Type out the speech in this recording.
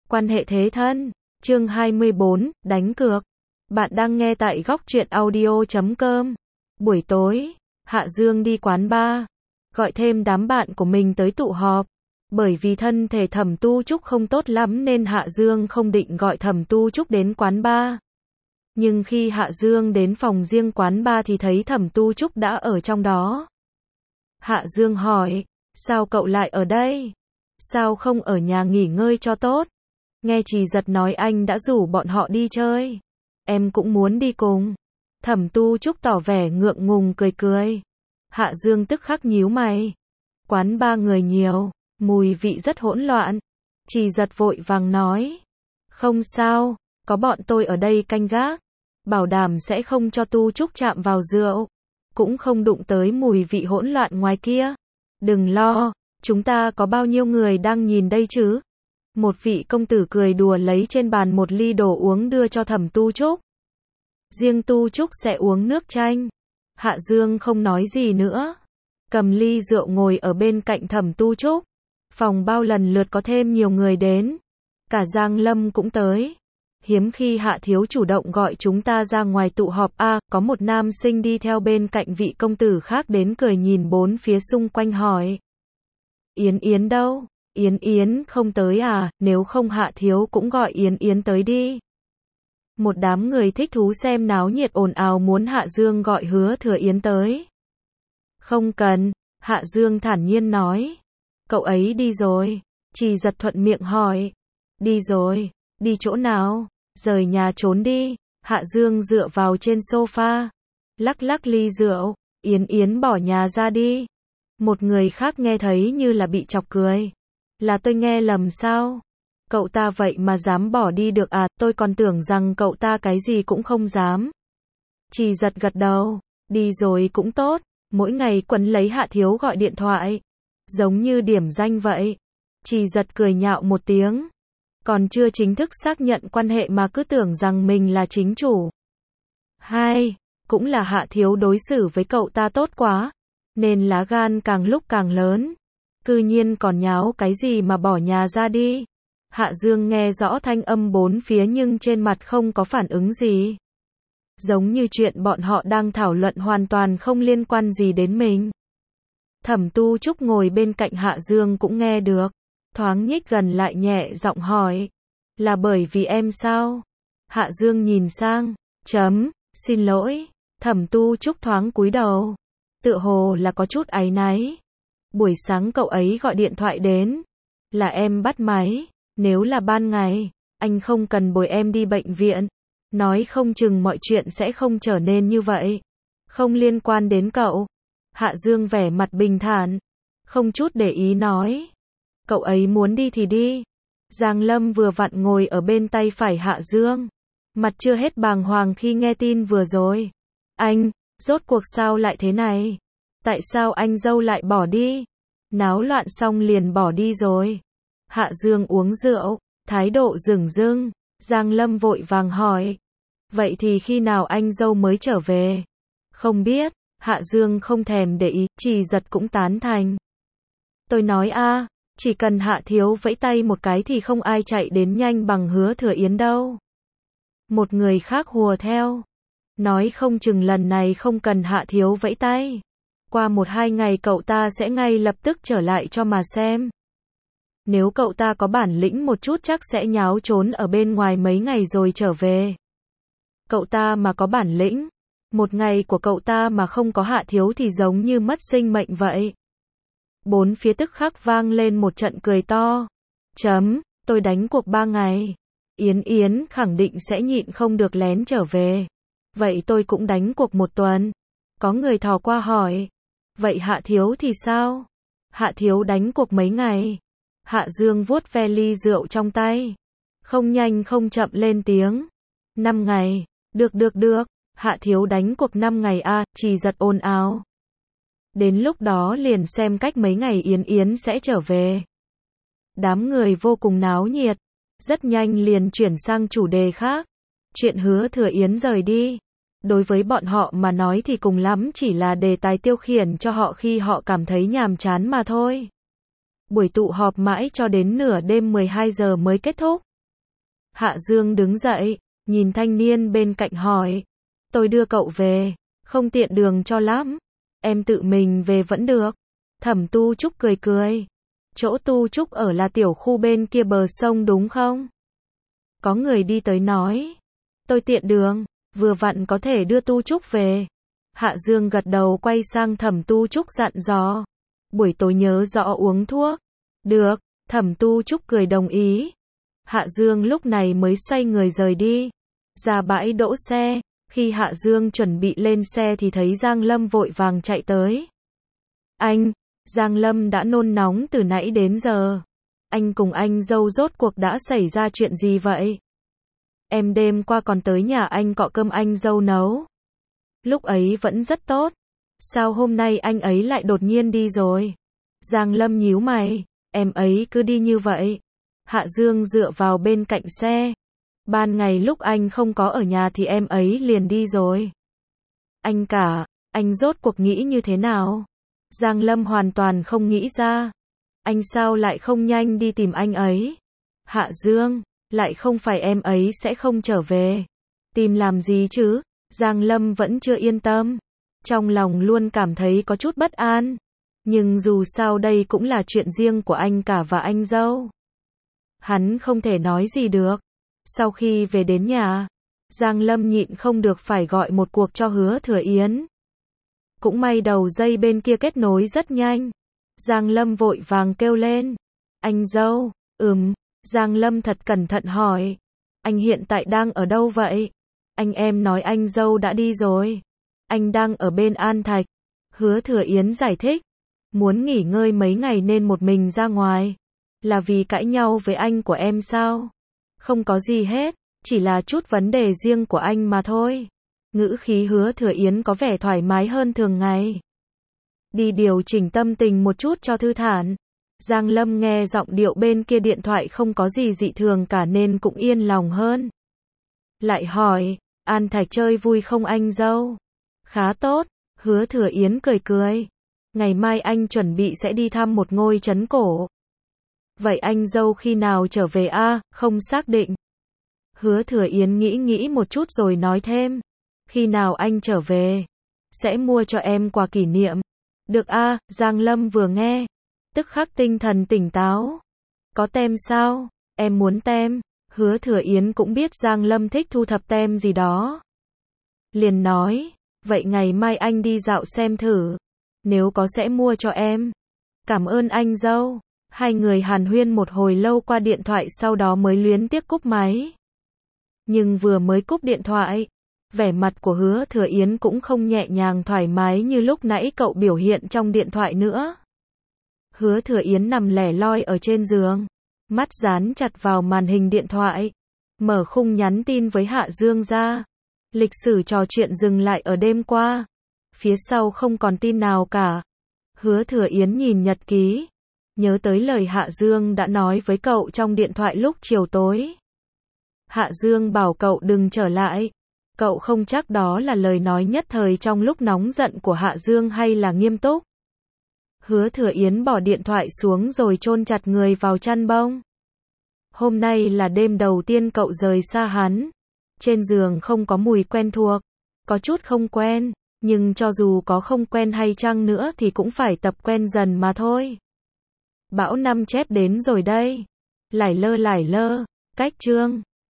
Quan hệ thế thân. Chương 24, đánh cược. Bạn đang nghe tại góc truyện audio.com. Buổi tối, Hạ Dương đi quán bar, gọi thêm đám bạn của mình tới tụ họp. Bởi vì thân thể Thẩm Tu Trúc không tốt lắm nên Hạ Dương không định gọi Thẩm Tu Trúc đến quán bar. Nhưng khi Hạ Dương đến phòng riêng quán bar thì thấy Thẩm Tu Trúc đã ở trong đó. Hạ Dương hỏi, sao cậu lại ở đây? Sao không ở nhà nghỉ ngơi cho tốt? Nghe Trì Giật nói anh đã rủ bọn họ đi chơi. Em cũng muốn đi cùng. Thẩm Tu Trúc tỏ vẻ ngượng ngùng cười cười. Hạ Dương tức khắc nhíu mày. Quán ba người nhiều, mùi vị rất hỗn loạn. Trì Giật vội vàng nói. Không sao, có bọn tôi ở đây canh gác. Bảo đảm sẽ không cho Tu Trúc chạm vào rượu. Cũng không đụng tới mùi vị hỗn loạn ngoài kia. Đừng lo, chúng ta có bao nhiêu người đang nhìn đây chứ? Một vị công tử cười đùa lấy trên bàn một ly đồ uống đưa cho Thẩm Tu Trúc. Riêng Tu Trúc sẽ uống nước chanh. Hạ Dương không nói gì nữa. Cầm ly rượu ngồi ở bên cạnh Thẩm Tu Trúc. Phòng bao lần lượt có thêm nhiều người đến. Cả Giang Lâm cũng tới. Hiếm khi Hạ Thiếu chủ động gọi chúng ta ra ngoài tụ họp. Có một nam sinh đi theo bên cạnh vị công tử khác đến cười nhìn bốn phía xung quanh hỏi. Yến Yến đâu? Yến Yến không tới à? Nếu không Hạ Thiếu cũng gọi Yến Yến tới đi. Một đám người thích thú xem náo nhiệt ồn ào muốn Hạ Dương gọi Hứa Thừa Yến tới. Không cần, Hạ Dương thản nhiên nói. Cậu ấy đi rồi. Trì Giật thuận miệng hỏi. Đi rồi, đi chỗ nào? Rời nhà trốn đi. Hạ Dương dựa vào trên sofa. Lắc lắc ly rượu. Yến Yến bỏ nhà ra đi. Một người khác nghe thấy như là bị chọc cười. Là tôi nghe lầm sao? Cậu ta vậy mà dám bỏ đi được à? Tôi còn tưởng rằng cậu ta cái gì cũng không dám. Trì Giật gật đầu. Đi rồi cũng tốt. Mỗi ngày quấn lấy Hạ Thiếu gọi điện thoại. Giống như điểm danh vậy. Trì Giật cười nhạo một tiếng. Còn chưa chính thức xác nhận quan hệ mà cứ tưởng rằng mình là chính chủ. Cũng là Hạ Thiếu đối xử với cậu ta tốt quá. Nên lá gan càng lúc càng lớn. Cư nhiên còn nháo cái gì mà bỏ nhà ra đi. Hạ Dương nghe rõ thanh âm bốn phía nhưng trên mặt không có phản ứng gì. Giống như chuyện bọn họ đang thảo luận hoàn toàn không liên quan gì đến mình. Thẩm Tu Trúc ngồi bên cạnh Hạ Dương cũng nghe được. Thoáng nhích gần lại nhẹ giọng hỏi. Là bởi vì em sao? Hạ Dương nhìn sang. Xin lỗi. Thẩm Tu Trúc thoáng cúi đầu. Tựa hồ là có chút áy náy. Buổi sáng cậu ấy gọi điện thoại đến. Là em bắt máy. Nếu là ban ngày, anh không cần bồi em đi bệnh viện. Nói không chừng mọi chuyện sẽ không trở nên như vậy. Không liên quan đến cậu. Hạ Dương vẻ mặt bình thản. Không chút để ý nói. Cậu ấy muốn đi thì đi. Giang Lâm vừa vặn ngồi ở bên tay phải Hạ Dương. Mặt chưa hết bàng hoàng khi nghe tin vừa rồi. Anh, rốt cuộc sao lại thế này? Tại sao anh dâu lại bỏ đi? Náo loạn xong liền bỏ đi rồi. Hạ Dương uống rượu, thái độ dửng dưng. Giang Lâm vội vàng hỏi. Vậy thì khi nào anh dâu mới trở về? Không biết. Hạ Dương không thèm để ý. Trì Giật cũng tán thành. Tôi nói chỉ cần Hạ Thiếu vẫy tay một cái thì không ai chạy đến nhanh bằng Hứa Thừa Yến đâu. Một người khác hùa theo. Nói không chừng lần này không cần Hạ Thiếu vẫy tay. Qua 1-2 ngày cậu ta sẽ ngay lập tức trở lại cho mà xem. Nếu cậu ta có bản lĩnh một chút chắc sẽ nháo trốn ở bên ngoài mấy ngày rồi trở về. Cậu ta mà có bản lĩnh, một ngày của cậu ta mà không có Hạ Thiếu thì giống như mất sinh mệnh vậy. Bốn phía tức khắc vang lên một trận cười to. Tôi đánh cuộc 3 ngày. Yến Yến khẳng định sẽ nhịn không được lén trở về. Vậy tôi cũng đánh cuộc 1 tuần. Có người thò qua hỏi. Vậy Hạ Thiếu thì sao? Hạ Thiếu đánh cuộc mấy ngày? Hạ Dương vuốt ve ly rượu trong tay. Không nhanh không chậm lên tiếng. 5 ngày. Được. Hạ Thiếu đánh cuộc 5 ngày Trì Giật ồn ào. Đến lúc đó liền xem cách mấy ngày Yến Yến sẽ trở về. Đám người vô cùng náo nhiệt. Rất nhanh liền chuyển sang chủ đề khác. Chuyện Hứa Thừa Yến rời đi. Đối với bọn họ mà nói thì cùng lắm chỉ là đề tài tiêu khiển cho họ khi họ cảm thấy nhàm chán mà thôi. Buổi tụ họp mãi cho đến nửa đêm 12 giờ mới kết thúc. Hạ Dương đứng dậy, nhìn thanh niên bên cạnh hỏi. Tôi đưa cậu về, không tiện đường cho lắm. Em tự mình về vẫn được. Thẩm Tu Trúc cười cười. Chỗ Tu Trúc ở là tiểu khu bên kia bờ sông đúng không? Có người đi tới nói. Tôi tiện đường, vừa vặn có thể đưa Tu Trúc về. Hạ Dương gật đầu quay sang Thẩm Tu Trúc dặn dò. Buổi tối nhớ rõ uống thuốc. Được, Thẩm Tu Trúc cười đồng ý. Hạ Dương lúc này mới xoay người rời đi. Ra bãi đỗ xe, khi Hạ Dương chuẩn bị lên xe thì thấy Giang Lâm vội vàng chạy tới. Anh, Giang Lâm đã nôn nóng từ nãy đến giờ. Anh cùng anh dâu rốt cuộc đã xảy ra chuyện gì vậy? Em đêm qua còn tới nhà anh cọ cơm anh dâu nấu. Lúc ấy vẫn rất tốt. Sao hôm nay anh ấy lại đột nhiên đi rồi? Giang Lâm nhíu mày, em ấy cứ đi như vậy. Hạ Dương dựa vào bên cạnh xe. Ban ngày lúc anh không có ở nhà thì em ấy liền đi rồi. Anh rốt cuộc nghĩ như thế nào? Giang Lâm hoàn toàn không nghĩ ra. Anh sao lại không nhanh đi tìm anh ấy? Hạ Dương, lại không phải em ấy sẽ không trở về. Tìm làm gì chứ? Giang Lâm vẫn chưa yên tâm. Trong lòng luôn cảm thấy có chút bất an. Nhưng dù sao đây cũng là chuyện riêng của anh cả và anh dâu. Hắn không thể nói gì được. Sau khi về đến nhà, Giang Lâm nhịn không được phải gọi một cuộc cho Hứa Thừa Yến. Cũng may đầu dây bên kia kết nối rất nhanh. Giang Lâm vội vàng kêu lên. Anh dâu, Giang Lâm thật cẩn thận hỏi. Anh hiện tại đang ở đâu vậy? Anh em nói anh dâu đã đi rồi. Anh đang ở bên An Thạch. Hứa Thừa Yến giải thích. Muốn nghỉ ngơi mấy ngày nên một mình ra ngoài. Là vì cãi nhau với anh của em sao? Không có gì hết, chỉ là chút vấn đề riêng của anh mà thôi. Ngữ khí Hứa Thừa Yến có vẻ thoải mái hơn thường ngày. Đi điều chỉnh tâm tình một chút cho thư thản. Giang Lâm nghe giọng điệu bên kia điện thoại không có gì dị thường cả nên cũng yên lòng hơn. Lại hỏi, An Thạch chơi vui không anh dâu? Khá tốt, Hứa Thừa Yến cười cười. Ngày mai anh chuẩn bị sẽ đi thăm một ngôi trấn cổ. Vậy anh dâu khi nào trở về a? Không xác định. Hứa Thừa Yến nghĩ một chút rồi nói thêm. Khi nào anh trở về, sẽ mua cho em quà kỷ niệm. Được a? Giang Lâm vừa nghe, tức khắc tinh thần tỉnh táo. Có tem sao? Em muốn tem. Hứa Thừa Yến cũng biết Giang Lâm thích thu thập tem gì đó. Liền nói, vậy ngày mai anh đi dạo xem thử. Nếu có sẽ mua cho em. Cảm ơn anh dâu. Hai người hàn huyên một hồi lâu qua điện thoại sau đó mới luyến tiếc cúp máy. Nhưng vừa mới cúp điện thoại, vẻ mặt của Hứa Thừa Yến cũng không nhẹ nhàng thoải mái như lúc nãy cậu biểu hiện trong điện thoại nữa. Hứa Thừa Yến nằm lẻ loi ở trên giường, mắt dán chặt vào màn hình điện thoại, mở khung nhắn tin với Hạ Dương ra. Lịch sử trò chuyện dừng lại ở đêm qua. Phía sau không còn tin nào cả. Hứa Thừa Yến nhìn nhật ký, nhớ tới lời Hạ Dương đã nói với cậu trong điện thoại lúc chiều tối. Hạ Dương bảo cậu đừng trở lại. Cậu không chắc đó là lời nói nhất thời trong lúc nóng giận của Hạ Dương hay là nghiêm túc. Hứa Thừa Yến bỏ điện thoại xuống rồi chôn chặt người vào chăn bông. Hôm nay là đêm đầu tiên cậu rời xa hắn. Trên giường không có mùi quen thuộc, có chút không quen, nhưng cho dù có không quen hay chăng nữa thì cũng phải tập quen dần mà thôi. Bão năm chép đến rồi đây. Lải lơ, cách chương